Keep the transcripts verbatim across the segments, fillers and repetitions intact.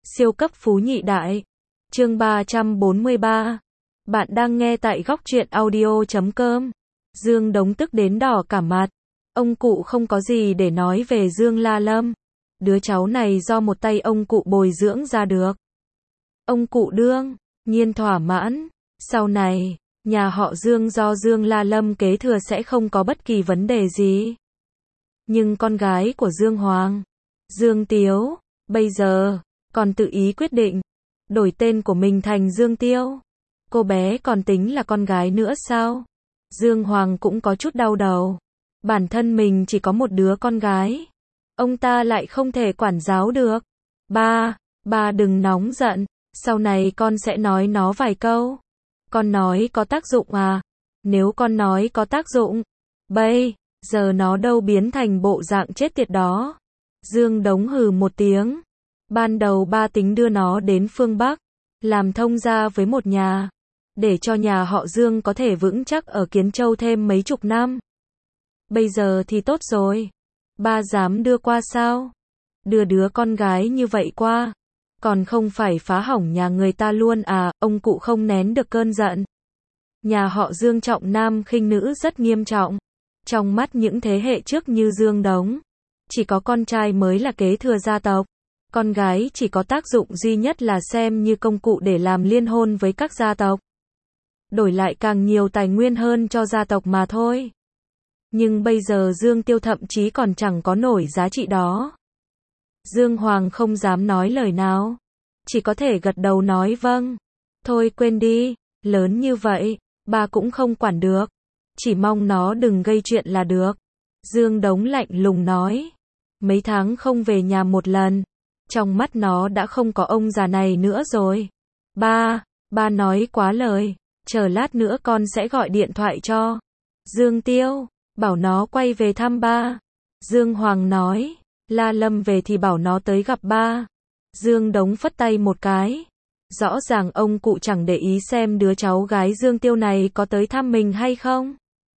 Siêu cấp phú nhị đại. Chương ba trăm bốn mươi ba. Bạn đang nghe tại góc truyện audio chấm com. Dương Đống tức đến đỏ cả mặt. Ông cụ không có gì để nói về Dương La Lâm. Đứa cháu này do một tay ông cụ bồi dưỡng ra được. Ông cụ đương nhiên thỏa mãn. Sau này, nhà họ Dương do Dương La Lâm kế thừa sẽ không có bất kỳ vấn đề gì. Nhưng con gái của Dương Hoàng, Dương Tiếu, bây giờ còn tự ý quyết định đổi tên của mình thành Dương Tiêu. Cô bé còn tính là con gái nữa sao? Dương Hoàng cũng có chút đau đầu. Bản thân mình chỉ có một đứa con gái, ông ta lại không thể quản giáo được. Ba, ba đừng nóng giận, sau này con sẽ nói nó vài câu. Con nói có tác dụng à? Nếu con nói có tác dụng, bây giờ nó đâu biến thành bộ dạng chết tiệt đó. Dương Đống hừ một tiếng. Ban đầu ba tính đưa nó đến phương Bắc, làm thông gia với một nhà, để cho nhà họ Dương có thể vững chắc ở Kiến Châu thêm mấy chục năm. Bây giờ thì tốt rồi. Ba dám đưa qua sao? Đưa đứa con gái như vậy qua, còn không phải phá hỏng nhà người ta luôn à? Ông cụ không nén được cơn giận. Nhà họ Dương trọng nam khinh nữ rất nghiêm trọng. Trong mắt những thế hệ trước như Dương Đống, chỉ có con trai mới là kế thừa gia tộc. Con gái chỉ có tác dụng duy nhất là xem như công cụ để làm liên hôn với các gia tộc. Đổi lại càng nhiều tài nguyên hơn cho gia tộc mà thôi. Nhưng bây giờ Dương Tiêu thậm chí còn chẳng có nổi giá trị đó. Dương Hoàng không dám nói lời nào, chỉ có thể gật đầu nói vâng. Thôi quên đi, lớn như vậy, ba cũng không quản được. Chỉ mong nó đừng gây chuyện là được. Dương Đống lạnh lùng nói. Mấy tháng không về nhà một lần, trong mắt nó đã không có ông già này nữa rồi. Ba, ba nói quá lời, chờ lát nữa con sẽ gọi điện thoại cho Dương Tiêu, bảo nó quay về thăm ba. Dương Hoàng nói, La Lâm về thì bảo nó tới gặp ba. Dương Đống phất tay một cái. Rõ ràng ông cụ chẳng để ý xem đứa cháu gái Dương Tiêu này có tới thăm mình hay không.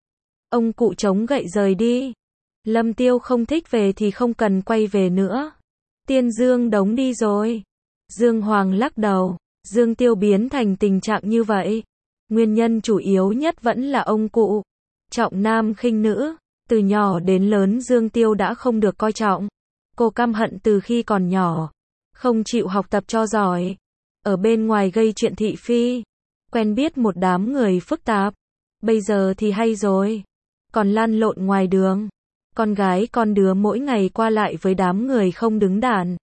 Ông cụ chống gậy rời đi. Lâm Tiêu không thích về thì không cần quay về nữa. Tiên Dương Đống đi rồi. Dương Hoàng lắc đầu. Dương Tiêu biến thành tình trạng như vậy, nguyên nhân chủ yếu nhất vẫn là ông cụ trọng nam khinh nữ. Từ nhỏ đến lớn Dương Tiêu đã không được coi trọng. Cô căm hận từ khi còn nhỏ, không chịu học tập cho giỏi, ở bên ngoài gây chuyện thị phi, quen biết một đám người phức tạp. Bây giờ thì hay rồi, còn lăn lộn ngoài đường. Con gái con đứa mỗi ngày qua lại với đám người không đứng đắn,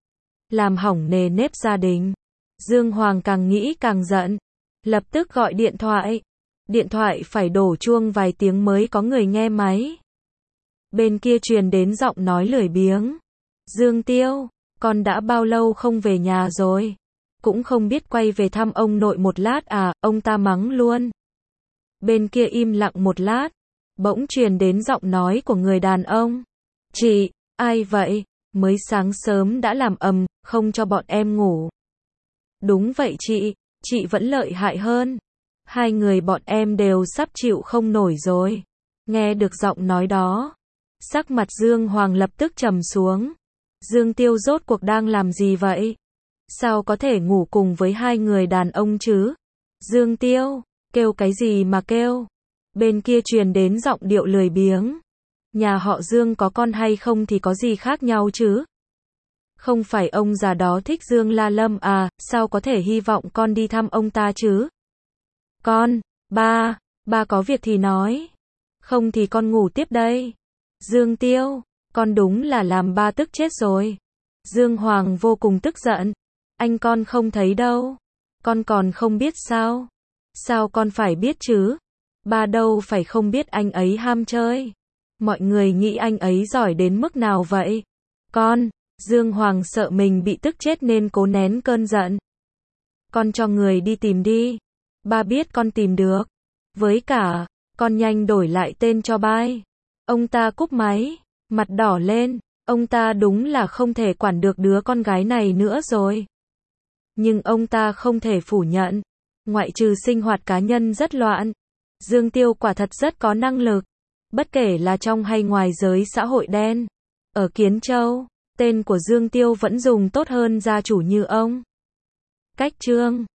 làm hỏng nề nếp gia đình. Dương Hoàng càng nghĩ càng giận, lập tức gọi điện thoại. Điện thoại phải đổ chuông vài tiếng mới có người nghe máy. Bên kia truyền đến giọng nói lười biếng. Dương Tiêu, con đã bao lâu không về nhà rồi? Cũng không biết quay về thăm ông nội một lát à? Ông ta mắng luôn. Bên kia im lặng một lát, bỗng truyền đến giọng nói của người đàn ông. Chị, ai vậy? Mới sáng sớm đã làm ầm, không cho bọn em ngủ. Đúng vậy chị, chị vẫn lợi hại hơn. Hai người bọn em đều sắp chịu không nổi rồi. Nghe được giọng nói đó, sắc mặt Dương Hoàng lập tức trầm xuống. Dương Tiêu rốt cuộc đang làm gì vậy? Sao có thể ngủ cùng với hai người đàn ông chứ? Dương Tiêu, kêu cái gì mà kêu? Bên kia truyền đến giọng điệu lười biếng. Nhà họ Dương có con hay không thì có gì khác nhau chứ? Không phải ông già đó thích Dương La Lâm à? Sao có thể hy vọng con đi thăm ông ta chứ? Con, ba, ba có việc thì nói. Không thì con ngủ tiếp đây. Dương Tiêu, con đúng là làm ba tức chết rồi. Dương Hoàng vô cùng tức giận. Anh con không thấy đâu. Con còn không biết sao? Sao con phải biết chứ? Ba đâu phải không biết anh ấy ham chơi. Mọi người nghĩ anh ấy giỏi đến mức nào vậy? Con, Dương Hoàng sợ mình bị tức chết nên cố nén cơn giận. Con cho người đi tìm đi. Ba biết con tìm được. Với cả, con nhanh đổi lại tên cho bai. Ông ta cúp máy, mặt đỏ lên. Ông ta đúng là không thể quản được đứa con gái này nữa rồi. Nhưng ông ta không thể phủ nhận, ngoại trừ sinh hoạt cá nhân rất loạn, Dương Tiêu quả thật rất có năng lực. Bất kể là trong hay ngoài giới xã hội đen. Ở Kiến Châu, Tên của Dương Tiêu vẫn dùng tốt hơn gia chủ như ông. Cách chương